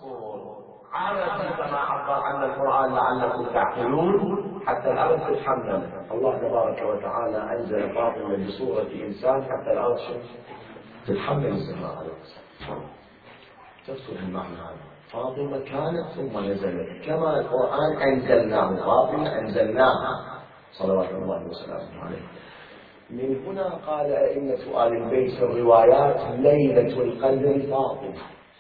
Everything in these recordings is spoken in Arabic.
عرفوا كما عبر عن القرآن لعلكم تعقلون حتى الأرض تتحمل. الله تبارك وتعالى أنزل فاطمة بصورة إنسان حتى الأرض تتحمل الزهراء عليه السلام. تفصل المعنى هذا. فاطمة كانت ثم نزلت كما القرآن أنزلناه. فاطمة أنزلناها صلوات الله وسلامه عليه. من هنا قال أئمة آل البيت في الروايات ليلة القدر فاطمة،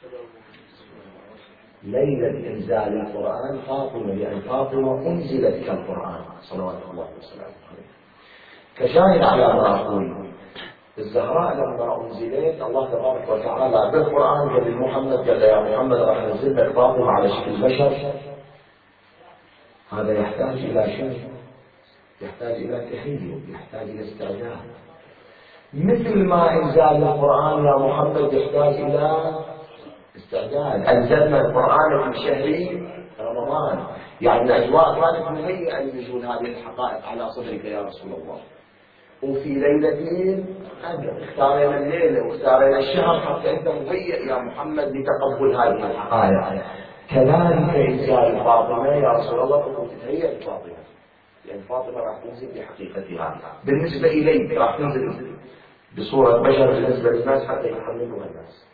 ليلة إنزال القرآن فاطمة، لأن فاطمة أنزلت كالقرآن صلوات الله وسلامه عليه. كشاهد على ما أقول، الزهراء لما أنزلت الله تبارك وتعالى بالقرآن قال لمحمد، قال يا محمد راح ننزل لك فاطمة على شكل بشر. هذا يحتاج إلى شيء، يحتاج إلى تحية، يحتاج إلى استعداد. مثل ما إنزال القرآن يا محمد يحتاج إلى استعداد. أنزلنا القرآن في شهر رمضان، يعني الأجواء كانت مهيئة لنزول هذه الحقائق على صدرك يا رسول الله. وفي ليلتين اختارنا الليلة واختارنا الشهر حتى أنت مهيئ يا محمد لتقبل هذه الحقائق. كذلك إنزال فاطمة يا رسول الله تكون تتهيأ لفاطمة، لأن فاطمة راح تنزل بحقيقتها. بالنسبة إليك راح تنزل بصورة بشر بالنسبة للناس حتى يحملوها الناس.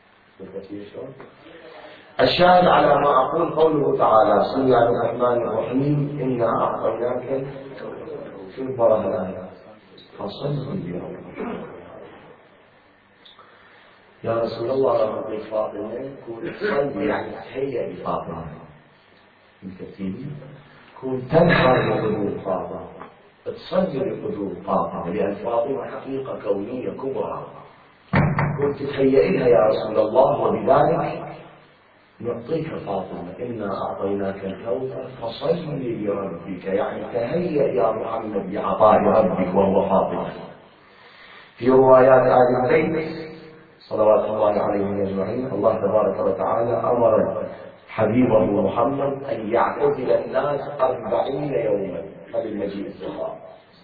الشاهد على ما أقول قوله تعالى بسم الله الرحمن الرحيم إنا أعطيناك في البراءة الآية فصل بربك. يا رسول الله ربي فاطمة كون تصلي يعني تهيأ لفاطمة بالترتيب، كون تنحر لقدوم فاطمة، تصلي لقدوم فاطمة، لأن فاطمة حقيقة كونية كبرى، كنت تهيئ لها يا رسول الله. وبذلك نعطيك فاطمة إنا أعطيناك الكوثر فصل لربك، يعني تهيئ يا محمد بعطاء ربك وهو فاطمة. في روايات آل البيت صلوات الله عليهم أجمعين الله تبارك وتعالى أمر حبيبه محمد أن يعتزل الناس 40 يوما قبل مجيء الزهراء.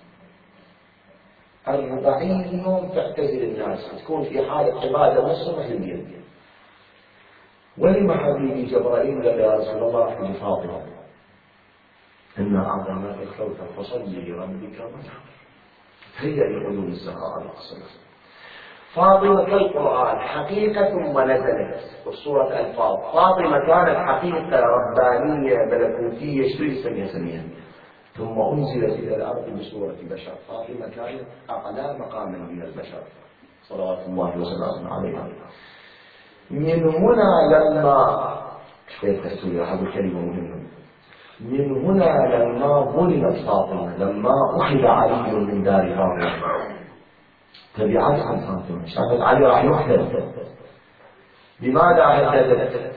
40 يوم تعتزل الناس، تكون في حالة عبادة مصرة للجن. ولما حبيبي جبرائيل قال يا رسول الله راح لفاطمة إنا أعطيناك الكوثر فصل لربك وانحر، هيئ لقدوم الزهراء عليه السلام. فاطمة كالقرآن حقيقة ثم نزلت والصورة ألفاظ. فاطمة كانت حقيقة ربانية ملكوتية، شو يسميها ثم أنزلت إلى الأرض بصورة بشر. فاطمة كانت أعلى مقاما من البشر صلوات الله وسلامه عليها. من هنا لما شوية تسوية هذه كلمة مهمة. من هنا لما ظلمت فاطمة، لما أخذ علي من دار فاطمة تبعت عن فاطمة، شافت علي راح يقتل. لماذا هددت؟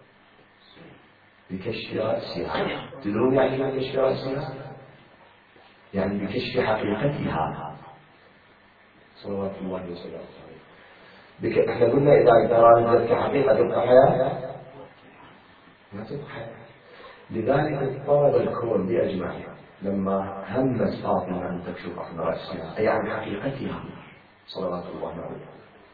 بكشف رأسها. تدرون يعني بكشف رأسها؟ يعني بكشف حقيقتها صلوات الله وسلامه عليه. احنا قلنا إذا ترى كحقيقة تبقى حياة ما تبقى حياة. لذلك اضطرب الكون بأجمعه لما همت فاطمة أن تكشف عن رأسها أي عن حقيقتها صلوات الله عليه.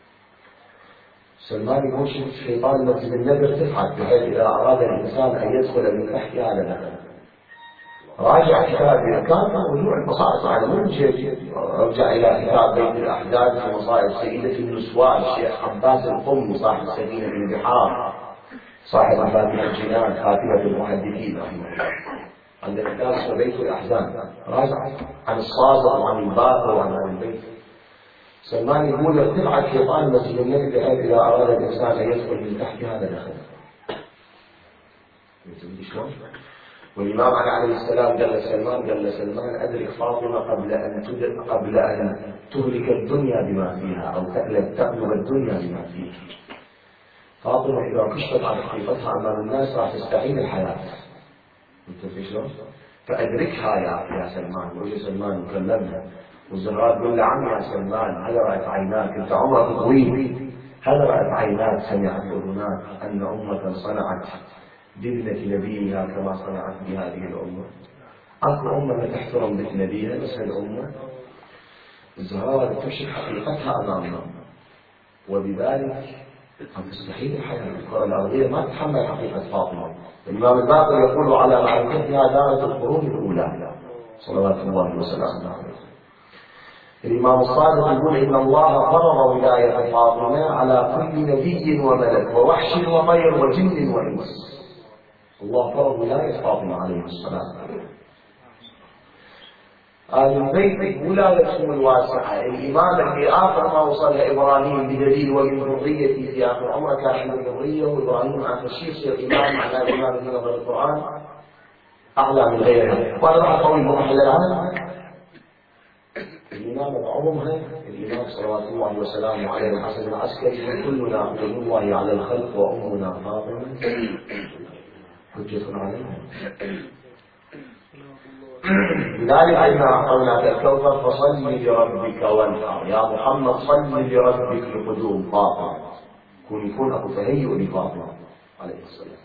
سلمان يقول الشيطان مسجد النبي ارتفعت بحيث إذا أراد الإنسان أن يدخل من تحتها لدخل. راجع كتابي كان موضوع المصائب على من جيد. رجع إلى كتاب بيت الأحداث في مصائب سيدة النسوان الشيخ عباس القم صاحب سفينة البحار صاحب مفاتيح الجنان خاتمة المحدثين رحمه الله. عندنا كتاب اسمه بيت الأحزان راجع عن الصادق وعن الباقر وعن البيت. سلمان يقول ارتفع الشيطان مسجد النبي بحيث إذا أراد الإنسان أن يدخل من تحتها لدخل. شلون؟ والإمام عليه السلام قال سلمان أدرك فاطمة قبل أن تهلك الدنيا بما فيها أو تقلب الدنيا بما فيها. فاطمة إذا كشفت عن حقيقتها أمام الناس راح تستحيل الحياة. شلون؟ فأدركها يا سلمان. وجه سلمان وكلمها والزهراء تقول له عم يا سلمان هل رأت عيناك أنت عمرك طويل، هل رأت عيناك سمعت أذناك أن أمة صنعت بابنة نبيها كما صنعت بهذه الأمة؟ أكو أمة تحترم بنت نبيها بس الأمة الزهراء تكشف حقيقتها أمامنا. وبذلك مستحيل الحياة الكرة الأرضية ما تتحمل حقيقة فاطمة. الإمام الباقر يقول على معرفتها دارت القرون الأولى صلوات الله وسلامه عليه. الإمام الصادق يقول إن الله فرض ولاية فاطمة على كل نبي وملك ووحش وطير وجن وإنس. الله فرض ولاية فاطمة عليه السلام. آل البيت ولايتهم الواسعة. الإمام اللي آخر ما وصل لإبراهيم بدليل ومن ذريتي في آخر عمره كان عنده ذرية، وإبراهيم آخر شيء يصير إمام على الإمام في نظر القرآن أعلى من غيره. وهذا راح طويل محل العالم. الإمام بعمرها الإمام صلوات الله وسلامه عليه الحسن العسكري كلنا يد الله على الخلق وأمنا فاطمة حجة علينا. لذلك إنا أعطيناك الكوثر فصل لربك وانحر. يا محمد صل لربك لقدوم فاطمة. يكون أكو تهيؤ لفاطمة عليه السلام.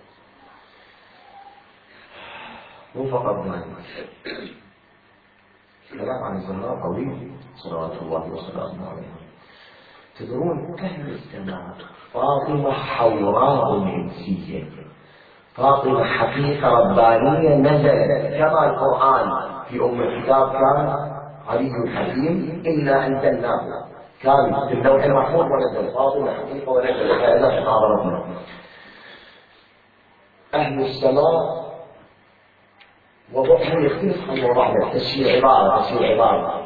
مو فقط ذلك، الكلام عن الزهراء طويل صلوات الله وسلامه عليها. تدرون كهل السماء فاطمة حوراء إنسية، فاطمة حقيقة ربانية نزلت كما القرآن في أم الكتاب كان علي الحكيم إنا أنزلناه، كان في اللوح المحفوظ ونزل فاطمة حقيقة ونزل هذا حضرتنا. أهل السماء وضعهم يختلف عن وضعنا. تسير عبارة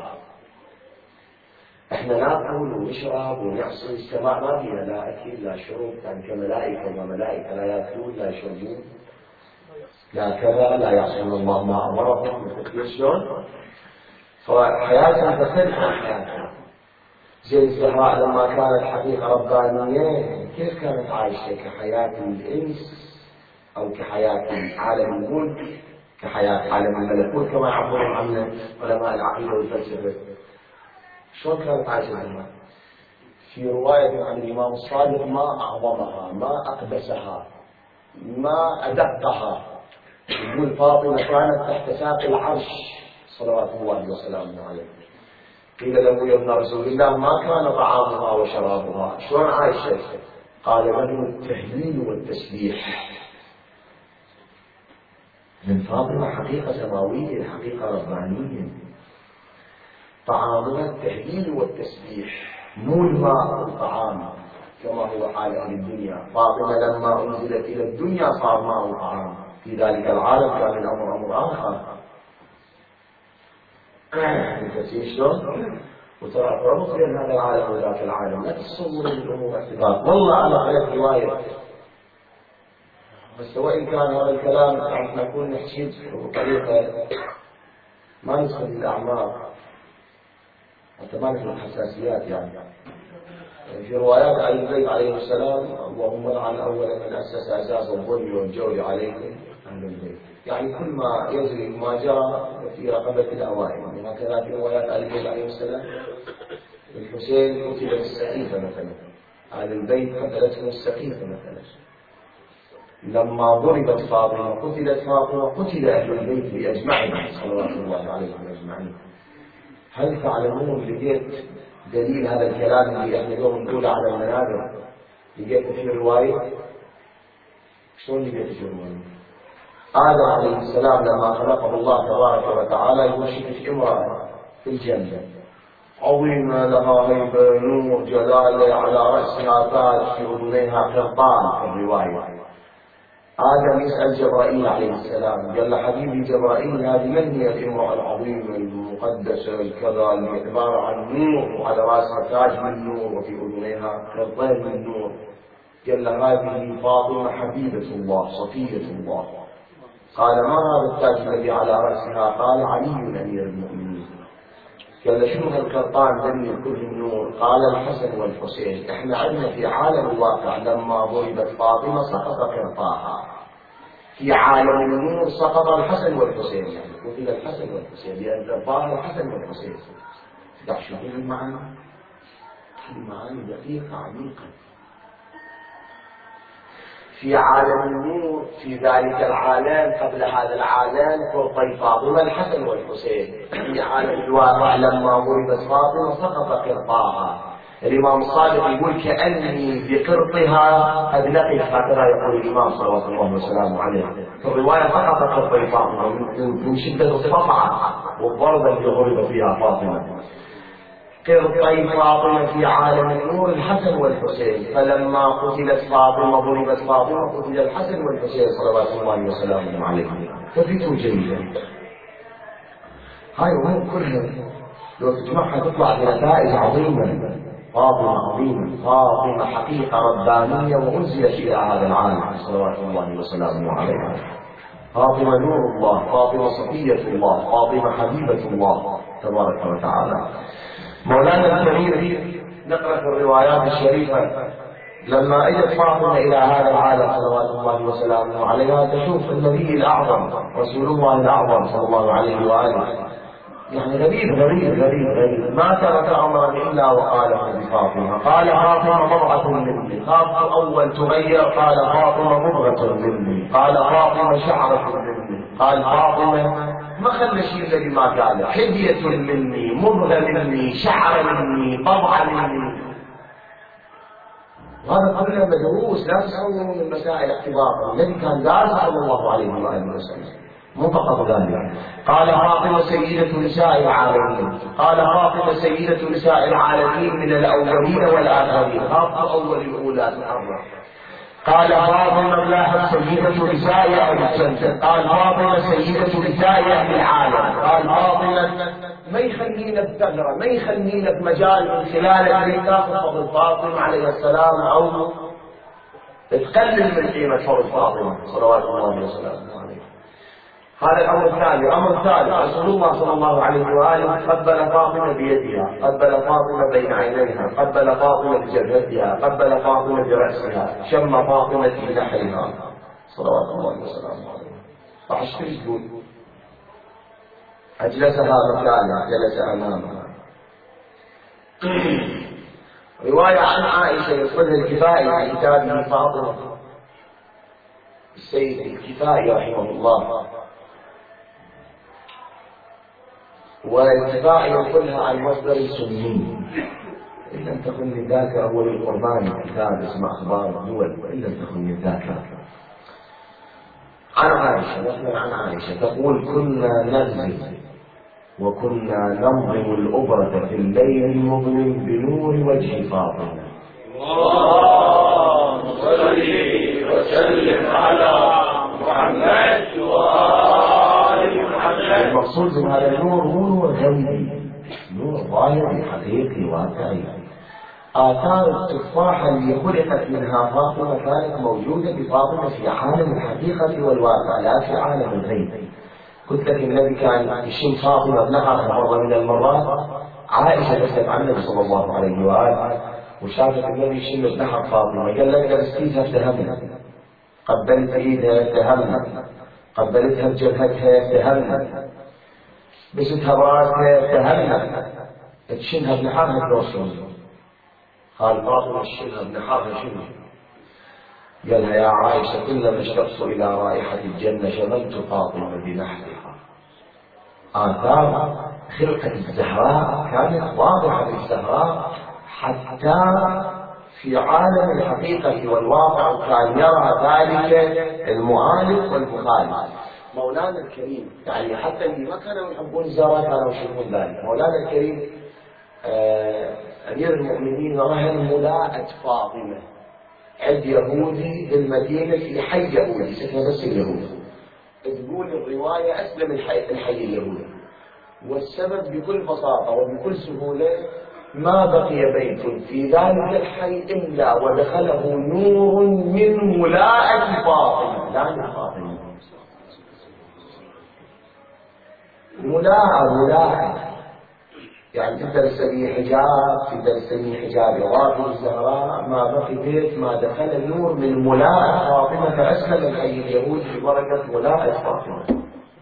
احنا ناكل ونشرب ونعصي. السماء ما فيها لا اكل لا شرب، يعني كملائكه وملائكه لا ياكلون لا يشربون لا كذا لا يعصون الله ما امرهم. شلون؟ فحياتهم تختلف عن حياتنا. زي الزهراء لما كانت حقيقه ربانيه كيف كانت عايشه؟ كحياه الانس او كحياه عالم الملك، كحياة عالم الملكوت كما يعبرون عنه علماء العقيدة والفلسفة. شلون كانت عايشة الزهراء؟ في رواية عن الإمام الصادق ما أعظمها ما أقدسها ما أدقها. يقول فاطمة كانت تحت ساق العرش صلوات الله وسلامه عليه. قيل له يا ابن رسول الله ما كان طعامها وشرابها، شلون عايشة؟ قال له التهليل والتسبيح. من فاطمة حقيقة سماوية، حقيقة ربانية. طعامها التهليل والتسبيح، مو الماء والطعام كما هو حال أهل الدنيا. فاطمة لما أنزلت إلى الدنيا صار ماء وطعام، في ذلك العالم كان الأمر أمر آخر. تفسير شلون؟ وترى ربط بين هذا العالم وذاك العالم، لا تصور الأمور اختلاف. والله أنا قرأت رواية، بس وإن كان هذا الكلام راح نكون نحكي بطريقة ما ندخل الأعماق، حتى ما ندخل الحساسيات. يعني في روايات علي البيت عليه السلام اللهم لعن أول من أسس أساس الظلم والجور عليكم أهل البيت. يعني كل ما يجري ما جرى في رقبة الأوائل. وهكذا في روايات علي البيت عليه السلام الحسين قتل بالسقيفة مثلا، أهل البيت قتلته السقيفة مثلا. لما ضربت فاطمة قتلت فاطمة قتل أهل البيت بأجمعهم صلوات الله عليهم أجمعين. هل تعلمون لقيت دليل هذا الكلام اللي احنا اليوم نقوله على المنابر؟ لقيت في رواية. شلون لقيت في رواية؟ آدم عليه السلام لما خلقه الله تبارك وتعالى يوشك امرأة في الجنة عظيمة لها هيبة نور جلالة على رأسها تاج في أذنيها قرطان في الرواية. آدم يسأل جبرائيل عليه السلام قال له حبيبي جبرائيل هذه من هي الامرأة العظيمة المقدسة الكذا اللي عبارة عن نور وعلى رأسها تاج من نور وفي أذنيها قرطان من نور؟ قال له هذه فاطمة حبيبة الله صفية الله. قال ما هذا التاج الذي على رأسها؟ قال علي أمير المؤمنين. قال له شنو هالقرطان ذني كل النور؟ قال الحسن والحسين. احنا عندنا في عالم الواقع لما ضربت فاطمة سقط قرطاها، في عالم النور سقط الحسن والحسين، يعني قتل الحسن والحسين لأن قرطاها الحسن والحسين. تشوفون المعنى؟ المعاني دقيقة عميقة. في عالم النور في ذلك العالم قبل هذا العالم قرطي فاطمة الحسن والحسين. في عالم الواقع لما ضربت فاطمة سقط قرطاها. الإمام الصادق يقول كأني بقرطها قد لقيت، هكذا يقول الإمام صلوات الله وسلامه عليه. في الرواية فقط قرط فاطمة من شدة الصفعة والضربة اللي ضرب فيها فاطمة. قرطي فاطمة في عالم النور الحسن والحسين، فلما قتلت فاطمة ضربت فاطمة، قتل الحسن والحسين صلوات الله وسلامه عليهم. ففتوا جيدا. هاي الأمور كلها لو تجمعها تطلع بنتائج عظيمة. فاطمة عظيمة، فاطمة حقيقة ربانية وأنزلت إلى هذا العالم صلوات الله وسلامه عليها. فاطمة نور الله، فاطمة صفية الله، فاطمة حبيبة الله تبارك وتعالى. مولانا الكريم نقرأ في الروايات الشريفة لما اجت فاطمة إلى هذا العالم صلوات الله وسلامه عليها تشوف النبي الأعظم رسول الله الأعظم صلى الله عليه وآله، يعني غريب ما ترك أمرا إلا وقاله بفاطمة. قال فاطمة بضعة مني، خاف أول تغير قال فاطمة مضغة مني، قال فاطمة شعرة مني، قال فاطمة ما خلى شيء الذي ما قاله، حدية مني، مضغة مني، شعر مني، بضعة مني. وهذا كله مدروس، لا تصوروا من مسائل اعتبار. الذي كان دارس صلى الله عليه وآله وسلم مو فقط ذلك. قال فاطمة سيدة نساء العالمين، قال فاطمة سيدة نساء العالمين من الأولين والآخرين، خاصة أول الأولى الأربعة. قال فاطمة لا سيدة نساء أهل الجنة، قال فاطمة سيدة نساء أهل العالم. قال فاطمة ما يخلينا بثغرة، ما يخلينا بمجال من خلاله أن تاخذ فضل فاطمة عليه السلام أو تقلل من قيمة فضل فاطمة صلوات الله وسلامه عليه. هذا الأمر الثاني. الأمر الثالث رسول الله صلى الله عليه وآله قبل فاطمة بيدها، قبل فاطمة بين عينيها، قبل فاطمة بجبهتها، قبل فاطمة برأسها، شم فاطمة في نحرها صلوات الله وسلامه عليه. فعش تقول أجلسها مكانها، جلس أمامها. رواية عن عائشة يقولها الكفائي في كتابه فاطمة السيد الكفائي رحمه الله، والكفائي يقولها عن مصدر سني، إن لم تكن من ذاك أول القربان كتاب اسمه أخبار الدول، وإن لم تكن من ذاك. عن عائشة مثلا، عن عائشة تقول كنا نغزي وكنا ننظم الأبرة في الليل المظلم بنور وجه فاطمة. اللهم صل وسلم على محمد وآل محمد. المقصود من هذا النور هو نور غيبي، نور ظاهري حقيقي واقعي. آثار التفاحة اللي خلقت منها فاطمة كانت موجودة بفاطمة في عالم الحقيقة والواقع، لا في عالم الغيب. قلت لك النبي كان يشم فاطمة بنهر مرة من المرات. عائشة تسأل عن النبي صلى الله عليه وآله وشافت النبي يشم بنهر فاطمة، قال لك لبستيها اتهمها، قبلت ايدها اتهمها، قبلتها بجبهتها اتهمها، بستها براسها اتهمها، تشمها بنحرها توصل. قال فاطمة تشمها بنحرها شنو؟ قالها يا عائشة كلما اشتقت إلى رائحة الجنة شممت فاطمة بنحرها. آثار خلقة الزهراء كانت واضحة بالزهراء حتى في عالم الحقيقة والواقع، وكان يرى ذلك المعالج والمخالف. مولانا الكريم يعني حتى اللي ما كانوا يحبون الزهراء كانوا يشوفون ذلك. مولانا الكريم أمير المؤمنين رهن ملاءة فاطمة عند يهودي بالمدينة في حي يهودي سكن بس اليهود. تقول الرواية أسلم الحي اليهودي، والسبب بكل بساطة وبكل سهولة ما بقي بيت في ذلك الحي إلا ودخله نور من ملاءة فاطمة، لا من فاطمة. ملاءة يعني تقدر تسميه حجاب، تقدر تسميه حجاب إضافي الزهراء. ما بقي بيت ما دخل النور من ملاءة فاطمة، فأسلم الحي اليهود ببركة ملاءة فاطمة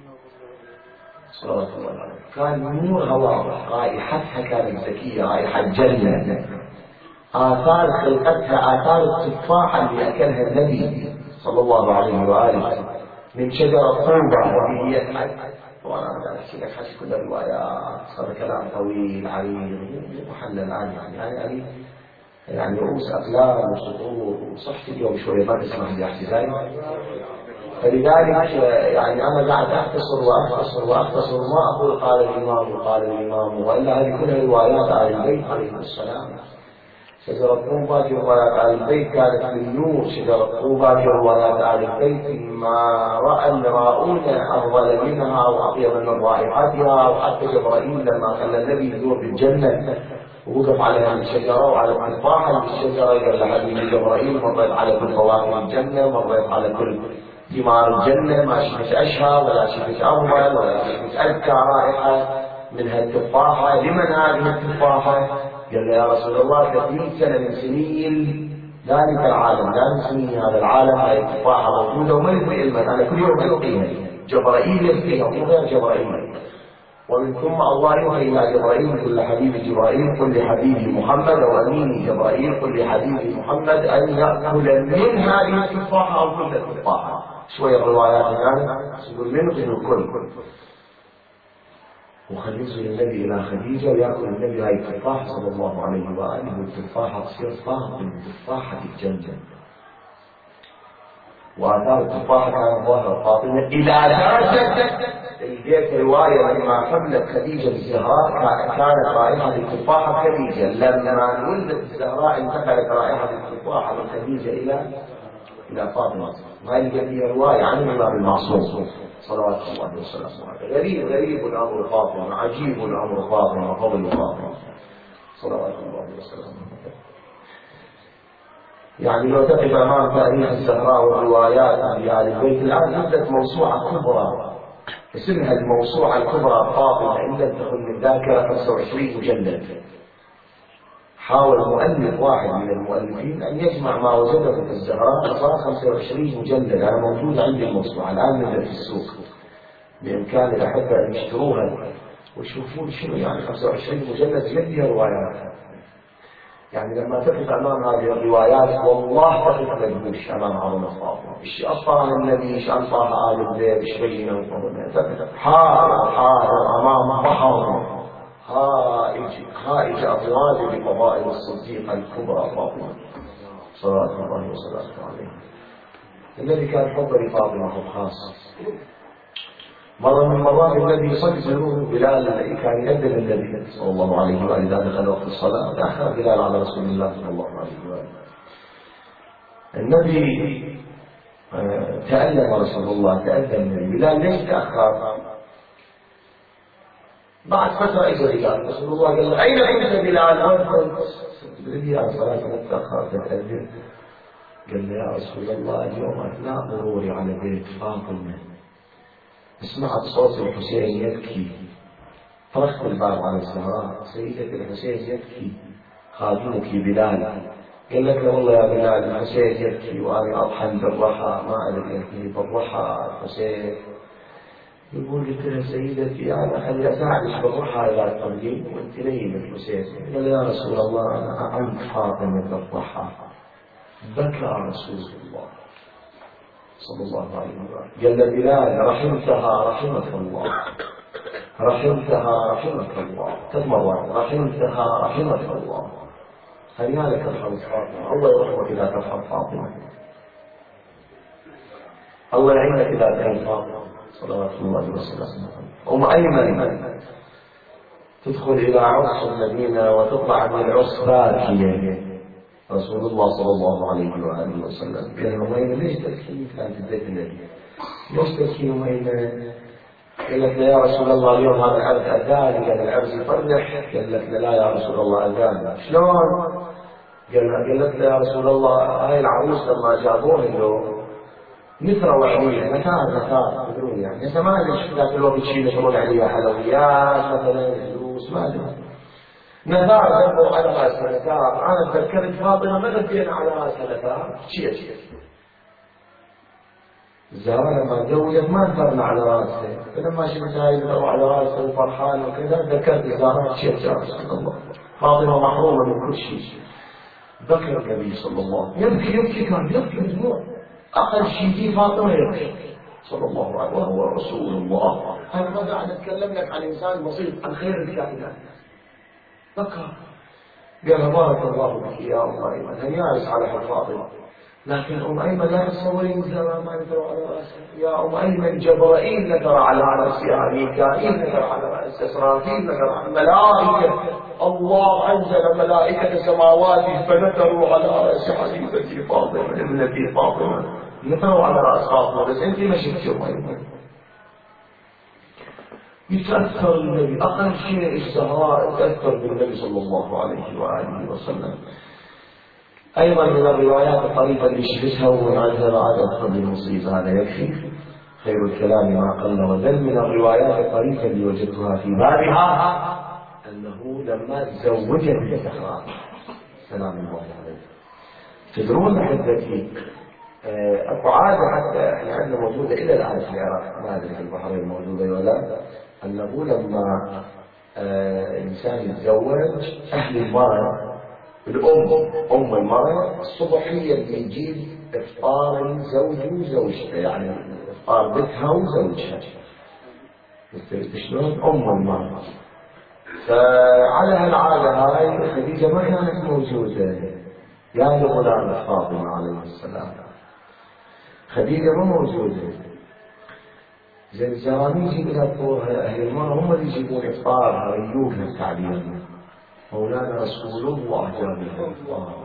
صلى الله عليه وسلم. كان نورها واضح، رائحتها كانت زكية، رائحة جنة. آثار خلقتها آثار التفاحة اللي أكلها النبي صلى الله عليه وآله من شجرة طوبة وهي وانا احكي لك حكي كل الروايات، صار كلام طويل عريض محلل عنه يعني يعني رؤوس أقلام وسطور وصحت اليوم شوية ما تسمح لي احتزاز. فلذلك يعني أنا قاعد أختصر ما أقول قال الإمام وإلا هذه كلها روايات آل البيت عليهم السلام. شجرة طوبى في روايات آل البيت كانت من نور، شجرة طوبى في روايات آل البيت ما رأى الراؤون أفضل منها وأطيب من رائحتها. وحتى جبرائيل لما كان النبي يدور بالجنة ووقف على هذه الشجرة وعلى التفاحة بالشجرة قال لحبيبي جبرائيل مريت على كل فواكه الجنة، مريت على كل ثمار الجنة، ما شفت أشهى ولا شفت أفضل ولا شفت أذكى رائحة من هالتفاحة. لمن هذه التفاحة؟ قال له يا رسول الله 30 سنة من سنين ذلك العالم، لا من سنين هذا العالم هاي التفاحة موجودة وما يدري علما، أنا كل يوم ألقيها جبرائيل يلقيها وغير جبرائيل. ومن ثم الله يوحي إلى جبرائيل قل لحبيب جبرائيل قل لحبيبي محمد وأمين جبرائيل قل لحبيبي محمد أن يأكل من هذه التفاحة أو كل التفاحة. شوية الروايات الآن يقول من الكل وخلصوا النبي إلى خديجة ويأكل النبي هاي التفاحة صلى الله عليه وآله والتفاحة تصير طاقة من تفاحة الجنة. وآثار التفاحة كانت ظاهرة فاطمة إلى درجة لقيت رواية لما حملت خديجة الزهراء كانت رائحة التفاحة خديجة، لما ولدت الزهراء انتقلت رائحة التفاحة من خديجة إلى فاطمة. وهذه هي رواية عن الإمام المعصوم صلوات الله وسلامه عليه. غريب الأمر فاطمة، عجيب الأمر فاطمة، فضل فاطمة صلوات الله وسلامه عليه. يعني لو تقف أمام تاريخ الزهراء والروايات لآل البيت الآن نزلت موسوعة كبرى اسمها الموسوعة الكبرى فاطمة إن لم تكن من ذاكرة 25 مجلد. حاول مؤلف واحد من المؤلفين أن يجمع ما وجده في الزهراء فصار 25 مجلد. أنا موجود عندي الموسوعة الآن نزلت في السوق، بإمكان الأحبة أن يشتروها ويشوفون شنو يعني 25 مجلد فيها روايات. يعني لما تقف أمام هذه الروايات والله تقف مدهوش أمام عظمة فاطمة. إيش أصلا النبي، إيش أنصاها آل البيت، إيش بينه وبينه، حار أمام بحر خائج أطراز بفضائل الصديقة الكبرى فاطمة صلوات الله وسلامه عليها. الذي كان حبه لفاطمة حب خاص. مرة من المرات النبي يصلي بلال كان يأذن النبي صلى الله عليه وآله إذا دخل وقت الصلاة تأخر بلال على رسول الله صلى الله عليه وآله. النبي تألم رسول الله، تأذن النبي. بلال ليش تأخر؟ بعد فترة إجا بلال رسول الله قال له أين كنت بلال؟ بلال صلاة تأخر تأذن. قال له يا رسول الله اليوم أثناء مروري على بيت فاطمة سمعت صوت الحسين يبكي، طرقت الباب على الزهراء سيدة الحسين يبكي خادمك بلال. قال لك له والله يا بلال الحسين يبكي وأنا أطحن بالرحى ما أدري يبكي بالرحى الحسين. يقول قلت له سيدتي أنا خلي أساعدك بالرحى إلى الترجيم وأنت نيم الحسين. قال يا رسول الله أنا أعنت فاطمة بالرحى. بكى رسول الله صلى الله عليه وسلم. قال بلال رحمتها رحمك الله، رحمتها رحمك الله. تمرّ رحمتها رحمك الله. هل ترحم فاطمة؟ الله يرحمك إذا ترحم فاطمة، الله يعينك إذا كان فاطمة صلوات الله وسلامه. أم أيمن تدخل إلى عرس المدينة وتطلع من العرس باكية. رسول الله صلى الله عليه وآله وسلم قال له أميمة ليش تبكي؟ كانت بيت النبي ليش تبكي أميمة؟ قال لك يا رسول الله اليوم هذا العرس أذان. قال العرس يفرح؟ قال لك لا يا رسول الله أذان. شلون؟ قال لك يا رسول الله هاي العروس لما جابوها له نثرة وعليها نثار تدرون يعني هسه ما أدري ذاك الوقت شيء يشرون عليها حلويات مثلا فلوس ما أدري نثار ذنبوا على رأسها نثار. أنا تذكرت فاطمة ما ذكرت على رأسها نثار شيء. الزهراء لما تزوجت ما نثرنا على رأسها، فلما شفت هاي نثروا على رأسها وفرحان وكذا ذكرت الزهراء شيء يا رسول الله. فاطمة محرومة من كل شيء. ذكر النبي صلى الله عليه وسلم يبكي كان يبكي بدموع. أقل شيء في فاطمة يبكي صلى الله عليه وسلم وهو رسول الله. أنا ما قاعد أتكلم لك عن إنسان بسيط عن خير الكائنات. بكى قال بارك الله بك يا أم أيمن، هل يعرس على حب فاطمة؟ لكن أم أيمن لا تصورين مثل ما نذر على رأسها. يا أم أيمن جبرائيل نذر على رأسها، ميكائيل نذر على رأسها، إسرافيل نذر على الملائكة، الله أنزل ملائكة سماواته فنذروا على رأس حبيبتي فاطمة ابنتي فاطمة، نذروا على رأس فاطمة. بس أنت ما شفتي أم أيمن. يتأثر النبي، أقل شيء الزهراء تأثر بالنبي صلى الله عليه وآله وسلم. أيضا من الروايات الطريفة اللي شفتها عنها بعد أدخل المصيبة، هذا يكفي، خير الكلام ما قل ودل. من الروايات الطريفة اللي وجدتها في بابها أنه لما تزوجت الزهراء سلام الله عليه، تدرون أحبتي أكو عادة حتى احنا عندنا موجودة إلى الآن في العراق، ما أدري في البحرين موجودة ولا، أنه لما إنسان يتزوج أهل المرأة، أم المرأة الصبح هي اللي يجيب إفطار الزوج وزوجته، يعني إفطار بيتها وزوجها، شلون أم المرأة. فعلى هالعادة هاي خديجة ما كانت موجودة، يا لغلام فاطمة عليه السلام، خديجة ما موجودة. زين الزرامي يجيب لها فطورها، أهل المرأة هم اللي يجيبون إفطارها ويجوبها التعبير. مولانا رسول الله جاب لها إفطار،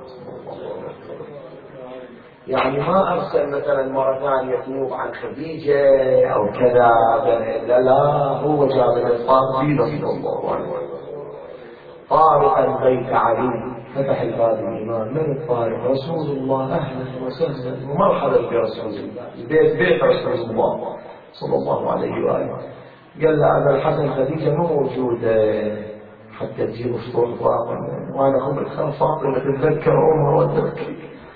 يعني ما أرسل مثلا مرة ثانية تنوب عن خديجة أو كذا، لا هو جاب الإفطار في رسول الله عليه وسلم. طارقا بيت علي، فتح الباب الإمام، من الطارق؟ رسول الله، أهلا وسهلا ومرحبا برسول الله، بيت رسول الله صلى الله عليه وآله. قال له أبا الحسن خديجة ما موجودة حتى تجيب فطور فاطمة، وأنا خبرت فاطمة تتذكر أمها وتبكي،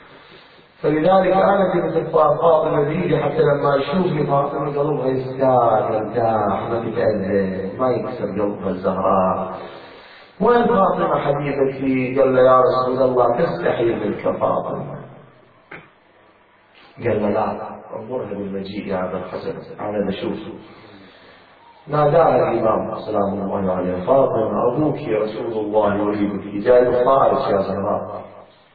فلذلك أنا جبت إفطار فاطمة بيدي حتى لما يشوفني فاطمة قلبها يستار يرتاح، ما تتأذى، ما يكسر قلبها الزهراء. وين فاطمة حبيبتي؟ قال له يا رسول الله تستحي منك فاطمة. قال له لا، انظرها بالمجيء يا أبا الحسن، أنا بشوفه. ناداها الإمام سلام الله عليه، فاطمة أبوك يا رسول الله يريدك، جاي الطائف يا زهراء.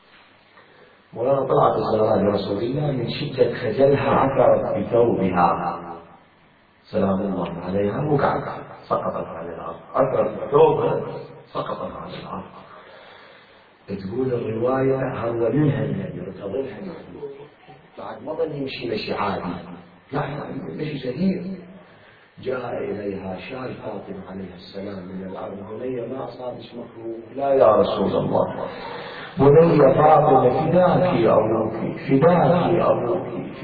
مولانا طلعت الزهراء لرسول الله من شدة خجلها عثرت بثوبها سلام الله عليها، وقعت سقطت على الأرض، عثرت بثوبها سقطت على الأرض. تقول الرواية هرولها النبي ارتضلها النبي، بعد ما ظل يمشي مشي عادي، لا مشي سريع. جاء إليها شال فاطمة عليه السلام من الأرض، بنية ما أصابش مخلوق، لا يا رسول الله، بنية فاطمة فداك يا أبوك، فداك يا أبوك،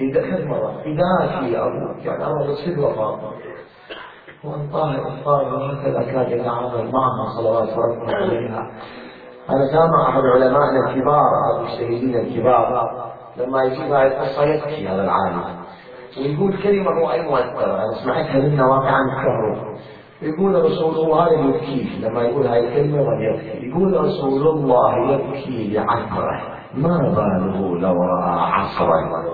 فداك يا أبوك، يعني أنا بصدق فاطمة. وانطاها إفطار وهكذا كان يتعامل معها صلوات ربنا عليها. أنا سامع أحد علمائنا الكبار، أحد المجتهدين الكبار، لما يجيب هذه القصة يبكي هذا العالم، ويقول كلمة هو أي مؤثرة، أنا سمعتها منا واقعا كهرب. يقول رسول الله يبكي، لما يقول هاي الكلمة ويبكي، يقول رسول الله يبكي لعثرة، ما باله لو رأى عصرا.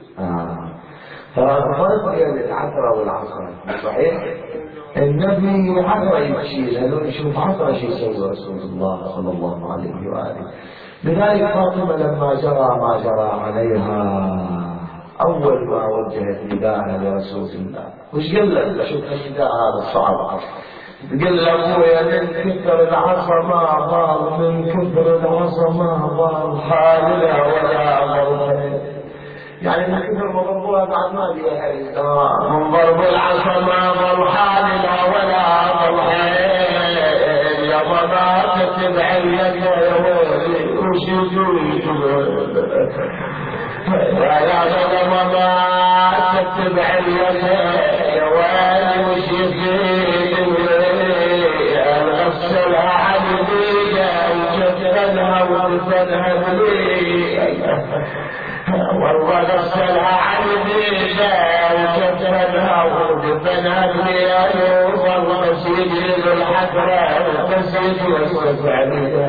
ترى الفرق بين العثرة والعصرة صحيح؟ النبي عثرة يبكي لأنه يشوف عثرة شو يسوي رسول الله صلى الله عليه وآله. لذلك فاطمة لما جرى ما جرى عليها، أول ما وجهت نداءها لرسول الله، وش قال له؟ شوف النداء هذا الصعب، قال له أبويا من كثر العصا ما ضال، من كثر العصا ما ضال حالنا ولا ضربه، يعني من كثر ما ضربوها بعد ما بيها من ضرب العصا ما ضل حالنا ولا ضربه، يا ضباب تتبع لك يا ولي وش يجوي يا ضباب تتبع لك يا ولي وش يجوي، غسلها عن بيدها وجفنها ودفنها بليل، والله غسلها عن بيدها وجفنها ودفنها بليل، وظل مسجد الحسرة والمسجد والسفع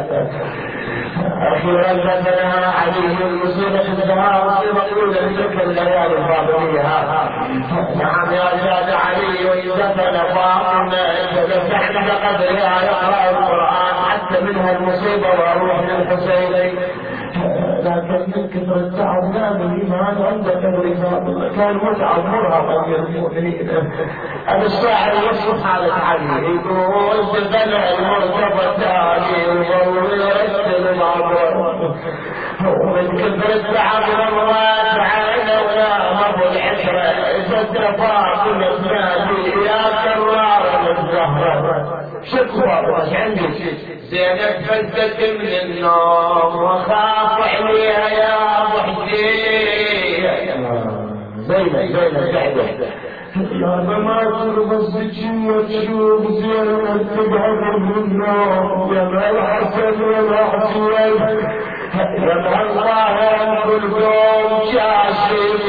أخيرا ذكرها عليه المصيبة الزهراء، مصيبة الأولى تلك الليالي الفاضلية. نعم يا سادة علي دفن فاطمة جلس عند قبرها يقرأ القرآن حتى منها المصيبة وأروح للحسين. لكن من كثر التعب نام الإيمان عند قبر فاطمة، كان متعب مرهق أمير المؤمنين. الشاعر يصف حالة عني يقول دفن المرتبى الثاني وظل يرتل العبر، ومن كثر التعب رمات عينه ونام أبو العشرة زد فاطمة تنادي يا كرار الزهرة. شكوى بس عندي زينب فزت من النوم وخاف عليها يا ابو حسين. زينب قاعده يا ما تربص وتشوف زينب تقعد من النوم يا ما الحسن ولا حسين يا ما الله كل يوم شاشي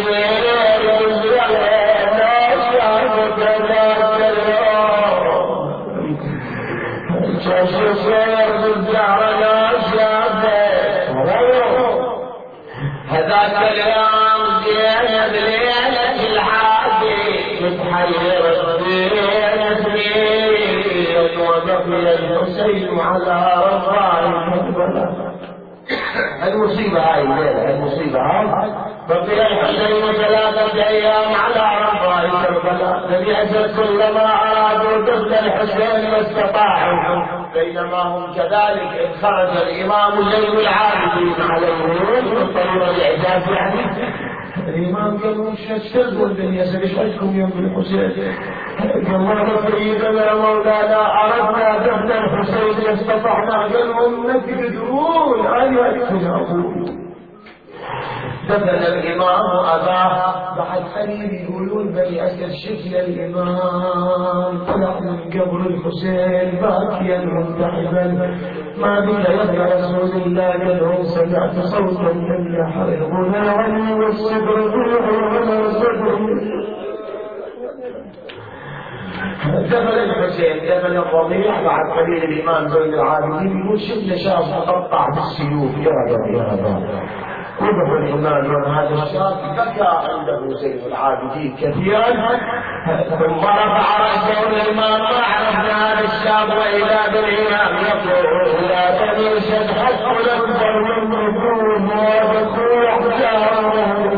هذاك اليوم زينب ليلة العادي تتحير الدين وبقي الحسين على رفاع كربلاء. المصيبة هاي الليلة، المصيبة هاي بقي الحسين 3 أيام على رفاع كربلاء. لم يأسر كلما أرادوا قتل الحسين ما استطاعوا. بينما هم كذلك إذ خرج الإمام الليل العابدين عليهم من طريق الإعجاز يعني الإمام قال مش هتشتغلوا الدنيا سنشهدكم يوم الحسين. قال الله سيدنا يا مولانا أردنا دفن الحسين استطعنا. قال هم ما تقدرون أن يكفنا. دفن الإمام أباه. بعد قليل يقولون بني أسد شكل الإمام طلع من قبر الحسين باكيا منتحبا. ما بك يا ابن رسول الله قال سمعت صوتا من نحر الغنى والصبر ولا صبر. دفن الحسين دفن الرضيع. بعد قليل الإمام زين العابدين يقول شفنا شاب مقطع بالسيوف يا رب. وضع الإمام يوم هذا الشاب بكى عنده زين العابدين كثيرا. ثم رفع رأسه الإمام ما عرفنا هذا الشاب وإذا بالإمام يقول لا تنشد حق الأكبر من ركوب وبكوع جاره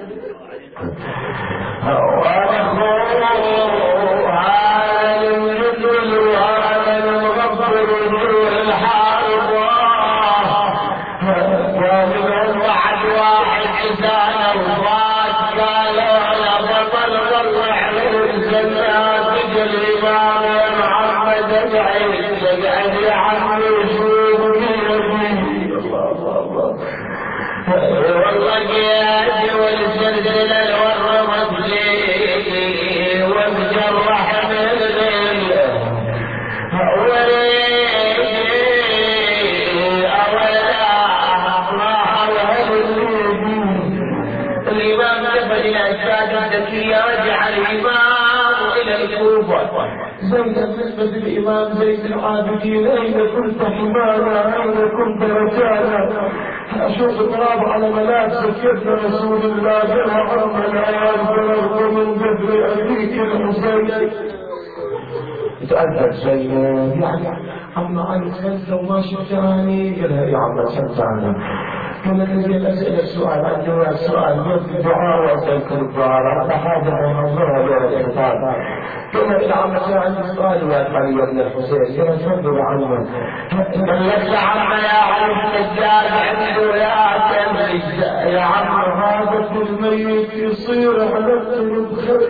بالنسبة للإمام زين العابدين أين كنت حمانا أين كنت رجالا. أشوف التراب على ملابسك كيف رسول الله جرى الآيات بالأرض من قبل أبيك الحسين. تأذى زين يعني أما أنت خلت وما شفتاني قالها يا عم شفتانا. كما تجي الأسئلة السؤال عندنا السؤال يوم الدعاء وأسألك الدعاء هذا حاجة ونظرها بين الإنسان. كما إذا عم عندي سؤال وأسأل يا ابن الحسين كما تفضل عنه من لك عم يا عم السجاد عنده يا تملك يا عم هذا في الميت يصير على الخير.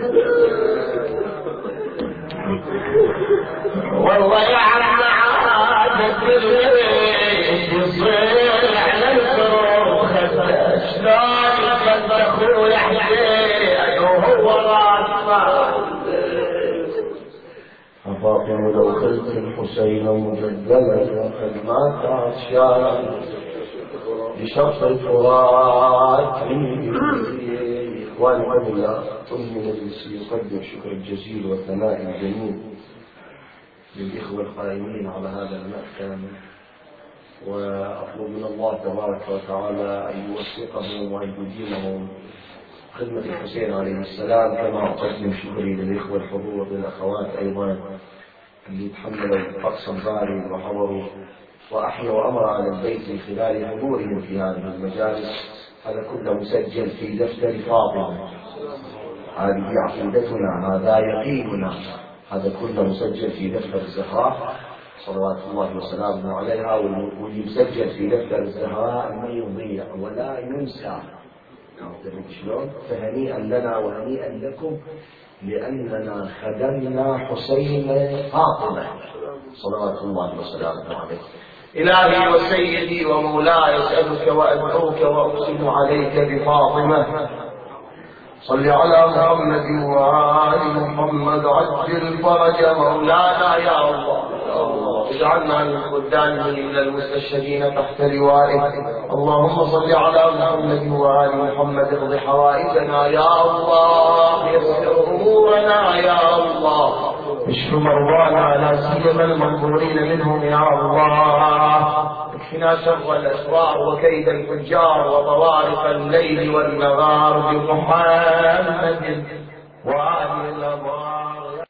والله يا عم عادة الميت يصير على الكروخ شلون قد اخوي حسين وهو راسه. فاطمة لو خلت الحسين مجدلا قد مات عطشانا بشرط الفرات. إخواني قبل أم مجلس يقدم شكر الجزيل والثناء الجميل للإخوة القائمين على هذا المأتم، وأطلب من الله تبارك وتعالى أن يوفقهم وأن يديمهم خدمة الحسين عليه السلام، كما أقدم شكري للإخوة الحضور للأخوات أيضا اللي تحملوا الطقس البارد وحضروا وأحيوا أمر على البيت من خلال حضورهم في هذه المجالس. هذا كله مسجل في دفتر فاطمة، هذه عقيدتنا، هذا يقيننا، هذا كله مسجل في دفتر الزهراء صلوات الله وسلامه عليها، والمسجل في دفتر الزهراء ما يضيع ولا ينسى. شلون؟ فهنيئا لنا وهنيئا لكم لأننا خدمنا حسين فاطمة صلوات الله وسلامه عليه. إلهي وسيدي ومولاي، أسألك وأدعوك وأقسم عليك بفاطمة، صل على محمد وآل محمد، عجل فرج مولانا يا الله. اجعلنا من خدامه إلى المستشهدين تحت لوائه. اللهم صل على محمد وآل محمد، اقض حوائجنا يا الله، يسر أمورنا يا الله، اشف مرضانا لا سيما المنظورين منهم يا الله، اكفنا شر الأشرار وكيد الفجار وطوارق الليل والنهار بمحمد